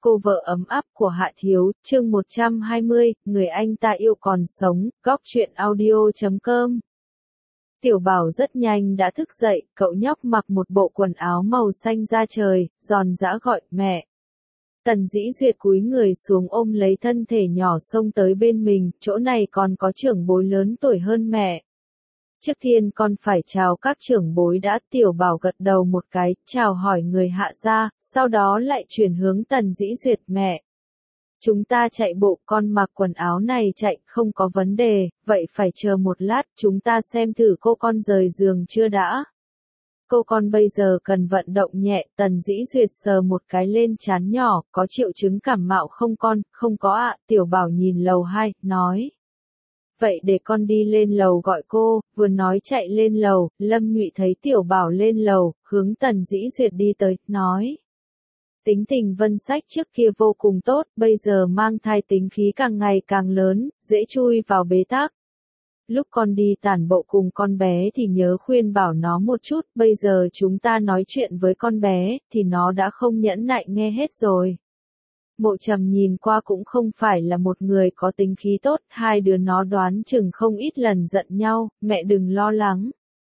Cô vợ ấm áp của Hạ Thiếu, chương 120, người anh ta yêu còn sống, góc truyện audio.com. Tiểu Bảo rất nhanh đã thức dậy, cậu nhóc mặc một bộ quần áo màu xanh da trời, giòn giã gọi, mẹ. Tần Dĩ Duyệt cúi người xuống ôm lấy thân thể nhỏ xông tới bên mình, chỗ này còn có trưởng bối lớn tuổi hơn mẹ. Trước tiên con phải chào các trưởng bối đã. Tiểu Bảo gật đầu một cái, chào hỏi người Hạ gia, sau đó lại chuyển hướng Tần Dĩ Duyệt, mẹ. Chúng ta chạy bộ, con mặc quần áo này chạy, không có vấn đề, vậy phải chờ một lát, chúng ta xem thử cô con rời giường chưa đã. Cô con bây giờ cần vận động nhẹ. Tần Dĩ Duyệt sờ một cái lên trán nhỏ, có triệu chứng cảm mạo không con? Không có ạ. Tiểu Bảo nhìn lầu 2, nói. Vậy để con đi lên lầu gọi cô. Vừa nói chạy lên lầu, Lâm Nhụy thấy Tiểu Bảo lên lầu, hướng Tần Dĩ Duyệt đi tới, nói. Tính tình Vân Sách trước kia vô cùng tốt, bây giờ mang thai tính khí càng ngày càng lớn, dễ chui vào bế tắc. Lúc con đi tản bộ cùng con bé thì nhớ khuyên bảo nó một chút, bây giờ chúng ta nói chuyện với con bé, thì nó đã không nhẫn nại nghe hết rồi. Mộ Trầm nhìn qua cũng không phải là một người có tính khí tốt, hai đứa nó đoán chừng không ít lần giận nhau, mẹ đừng lo lắng.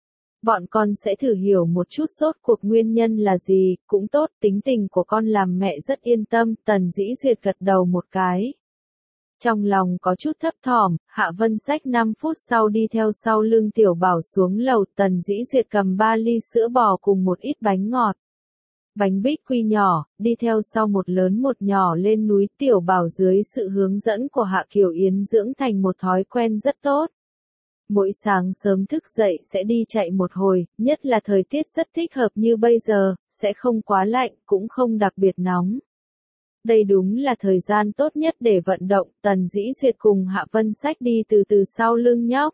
Bọn con sẽ thử hiểu một chút rốt cuộc nguyên nhân là gì, cũng tốt, tính tình của con làm mẹ rất yên tâm. Tần Dĩ Duyệt gật đầu một cái. Trong lòng có chút thấp thỏm, Hạ Vân Sách 5 phút sau đi theo sau lưng Tiểu Bảo xuống lầu. Tần Dĩ Duyệt cầm 3 ly sữa bò cùng một ít bánh ngọt. Bánh bích quy nhỏ, đi theo sau một lớn một nhỏ lên núi. Tiểu Bảo dưới sự hướng dẫn của Hạ Kiều Yến dưỡng thành một thói quen rất tốt. Mỗi sáng sớm thức dậy sẽ đi chạy một hồi, nhất là thời tiết rất thích hợp như bây giờ, sẽ không quá lạnh, cũng không đặc biệt nóng. Đây đúng là thời gian tốt nhất để vận động. Tần Dĩ Duyệt cùng Hạ Vân Sách đi từ từ sau lưng nhóc.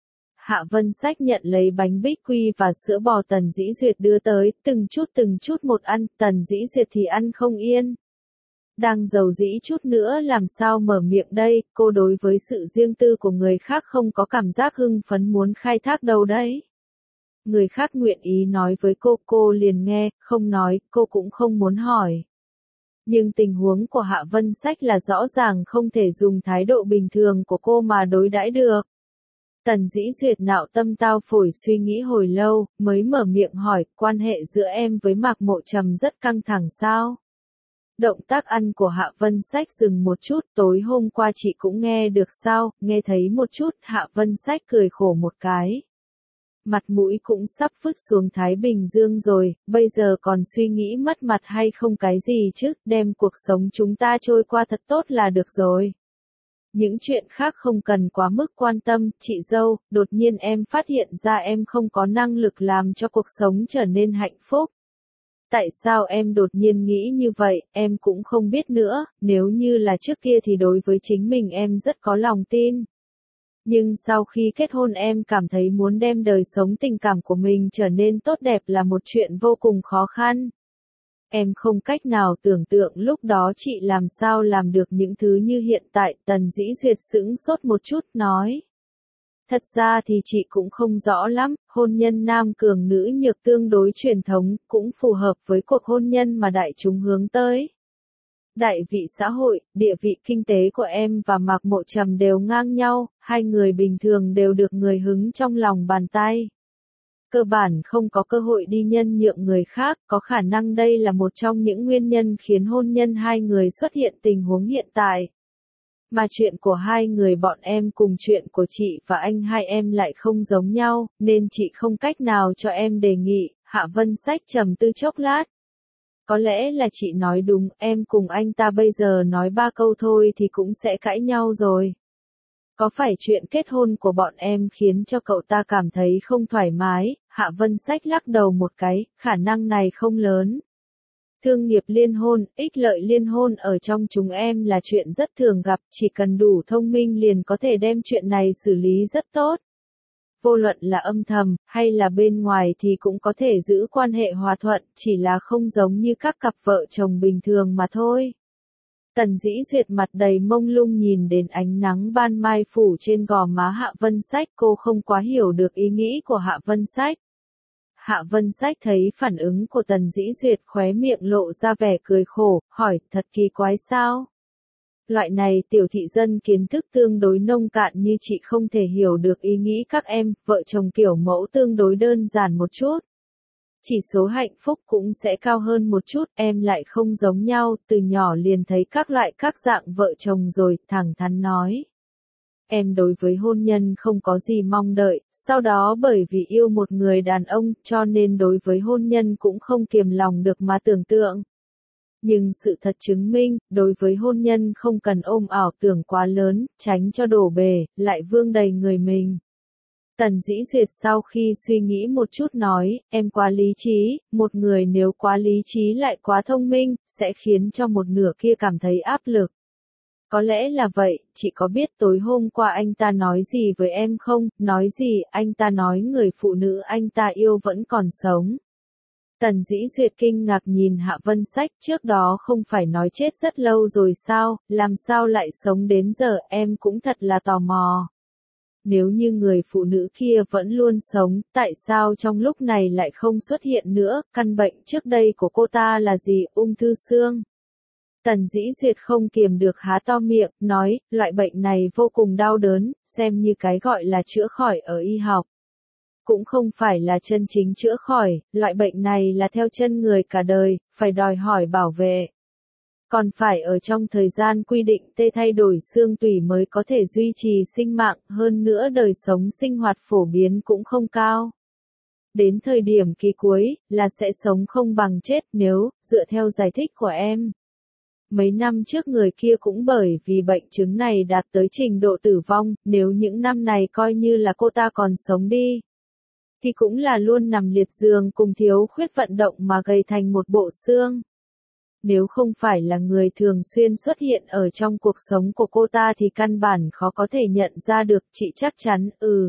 Hạ Vân Sách nhận lấy bánh bích quy và sữa bò Tần Dĩ Duyệt đưa tới, từng chút một ăn. Tần Dĩ Duyệt thì ăn không yên. Đang dầu dĩ chút nữa làm sao mở miệng đây, cô đối với sự riêng tư của người khác không có cảm giác hưng phấn muốn khai thác đâu đấy. Người khác nguyện ý nói với cô liền nghe, không nói, cô cũng không muốn hỏi. Nhưng tình huống của Hạ Vân Sách là rõ ràng không thể dùng thái độ bình thường của cô mà đối đãi được. Tần Dĩ Duyệt nạo tâm tao phổi suy nghĩ hồi lâu, mới mở miệng hỏi, quan hệ giữa em với Mạc Mộ Trầm rất căng thẳng sao? Động tác ăn của Hạ Vân Sách dừng một chút, tối hôm qua chị cũng nghe được sao? Nghe thấy một chút. Hạ Vân Sách cười khổ một cái. Mặt mũi cũng sắp vứt xuống Thái Bình Dương rồi, bây giờ còn suy nghĩ mất mặt hay không cái gì chứ, đem cuộc sống chúng ta trôi qua thật tốt là được rồi. Những chuyện khác không cần quá mức quan tâm. Chị dâu, đột nhiên em phát hiện ra em không có năng lực làm cho cuộc sống trở nên hạnh phúc. Tại sao em đột nhiên nghĩ như vậy, em cũng không biết nữa. Nếu như là trước kia thì đối với chính mình em rất có lòng tin. Nhưng sau khi kết hôn em cảm thấy muốn đem đời sống tình cảm của mình trở nên tốt đẹp là một chuyện vô cùng khó khăn. Em không cách nào tưởng tượng lúc đó chị làm sao làm được những thứ như hiện tại. Tần Dĩ Duyệt sững sốt một chút, nói. Thật ra thì chị cũng không rõ lắm, hôn nhân nam cường nữ nhược tương đối truyền thống, cũng phù hợp với cuộc hôn nhân mà đại chúng hướng tới. Đại vị xã hội, địa vị kinh tế của em và Mạc Mộ Trầm đều ngang nhau, hai người bình thường đều được người hứng trong lòng bàn tay. Cơ bản không có cơ hội đi nhân nhượng người khác, có khả năng đây là một trong những nguyên nhân khiến hôn nhân hai người xuất hiện tình huống hiện tại. Mà chuyện của hai người bọn em cùng chuyện của chị và anh hai em lại không giống nhau, nên chị không cách nào cho em đề nghị. Hạ Vân Sách trầm tư chốc lát. Có lẽ là chị nói đúng, em cùng anh ta bây giờ nói 3 câu thôi thì cũng sẽ cãi nhau rồi. Có phải chuyện kết hôn của bọn em khiến cho cậu ta cảm thấy không thoải mái? Hạ Vân Sách lắc đầu một cái, khả năng này không lớn. Thương nghiệp liên hôn, ích lợi liên hôn ở trong chúng em là chuyện rất thường gặp, chỉ cần đủ thông minh liền có thể đem chuyện này xử lý rất tốt. Vô luận là âm thầm, hay là bên ngoài thì cũng có thể giữ quan hệ hòa thuận, chỉ là không giống như các cặp vợ chồng bình thường mà thôi. Tần Dĩ Duyệt mặt đầy mông lung nhìn đến ánh nắng ban mai phủ trên gò má Hạ Vân Sách, cô không quá hiểu được ý nghĩ của Hạ Vân Sách. Hạ Vân Sách thấy phản ứng của Tần Dĩ Duyệt khóe miệng lộ ra vẻ cười khổ, hỏi, thật kỳ quái sao? Loại này tiểu thị dân kiến thức tương đối nông cạn như chị không thể hiểu được ý nghĩ các em, vợ chồng kiểu mẫu tương đối đơn giản một chút. Chỉ số hạnh phúc cũng sẽ cao hơn một chút, em lại không giống nhau, từ nhỏ liền thấy các dạng vợ chồng rồi, thẳng thắn nói. Em đối với hôn nhân không có gì mong đợi, sau đó bởi vì yêu một người đàn ông, cho nên đối với hôn nhân cũng không kiềm lòng được mà tưởng tượng. Nhưng sự thật chứng minh, đối với hôn nhân không cần ôm ảo tưởng quá lớn, tránh cho đổ bể, lại vương đầy người mình. Tần Dĩ Duyệt sau khi suy nghĩ một chút nói, em quá lý trí, một người nếu quá lý trí lại quá thông minh, sẽ khiến cho một nửa kia cảm thấy áp lực. Có lẽ là vậy, chị có biết tối hôm qua anh ta nói gì với em không? Nói gì, anh ta nói người phụ nữ anh ta yêu vẫn còn sống. Tần Dĩ Duyệt kinh ngạc nhìn Hạ Vân Sách, trước đó không phải nói chết rất lâu rồi sao, làm sao lại sống đến giờ, em cũng thật là tò mò. Nếu như người phụ nữ kia vẫn luôn sống, tại sao trong lúc này lại không xuất hiện nữa, căn bệnh trước đây của cô ta là gì, ung thư xương? Tần Dĩ Duyệt không kiềm được há to miệng, nói, loại bệnh này vô cùng đau đớn, xem như cái gọi là chữa khỏi ở y học. Cũng không phải là chân chính chữa khỏi, loại bệnh này là theo chân người cả đời, phải đòi hỏi bảo vệ. Còn phải ở trong thời gian quy định tê thay đổi xương tủy mới có thể duy trì sinh mạng, hơn nữa đời sống sinh hoạt phổ biến cũng không cao. Đến thời điểm kỳ cuối, là sẽ sống không bằng chết nếu, dựa theo giải thích của em. Mấy năm trước người kia cũng bởi vì bệnh chứng này đạt tới trình độ tử vong, nếu những năm này coi như là cô ta còn sống đi. Thì cũng là luôn nằm liệt giường cùng thiếu khuyết vận động mà gầy thành một bộ xương. Nếu không phải là người thường xuyên xuất hiện ở trong cuộc sống của cô ta thì căn bản khó có thể nhận ra được, chị chắc chắn,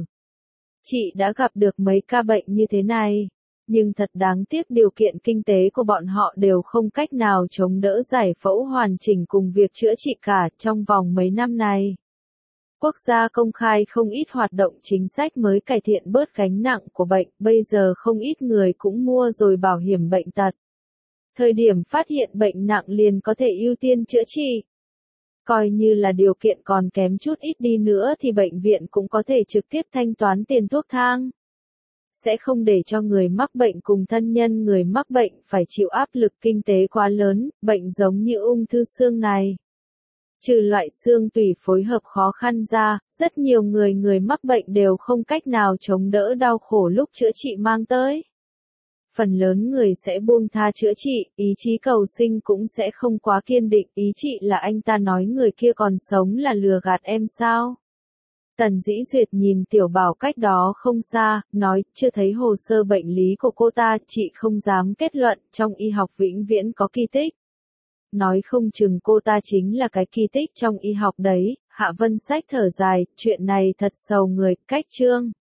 Chị đã gặp được mấy ca bệnh như thế này. Nhưng thật đáng tiếc điều kiện kinh tế của bọn họ đều không cách nào chống đỡ giải phẫu hoàn chỉnh cùng việc chữa trị cả trong vòng mấy năm này. Quốc gia công khai không ít hoạt động chính sách mới cải thiện bớt gánh nặng của bệnh, bây giờ không ít người cũng mua rồi bảo hiểm bệnh tật. Thời điểm phát hiện bệnh nặng liền có thể ưu tiên chữa trị. Coi như là điều kiện còn kém chút ít đi nữa thì bệnh viện cũng có thể trực tiếp thanh toán tiền thuốc thang. Sẽ không để cho người mắc bệnh cùng thân nhân người mắc bệnh phải chịu áp lực kinh tế quá lớn, bệnh giống như ung thư xương này. Trừ loại xương tủy phối hợp khó khăn ra, rất nhiều người mắc bệnh đều không cách nào chống đỡ đau khổ lúc chữa trị mang tới. Phần lớn người sẽ buông tha chữa trị, ý chí cầu sinh cũng sẽ không quá kiên định, ý chị là anh ta nói người kia còn sống là lừa gạt em sao? Tần Dĩ Duyệt nhìn Tiểu Bảo cách đó không xa, nói, chưa thấy hồ sơ bệnh lý của cô ta, chị không dám kết luận, trong y học vĩnh viễn có kỳ tích. Nói không chừng cô ta chính là cái kỳ tích trong y học đấy, Hạ Vân Sách thở dài, chuyện này thật sầu người, cách chương.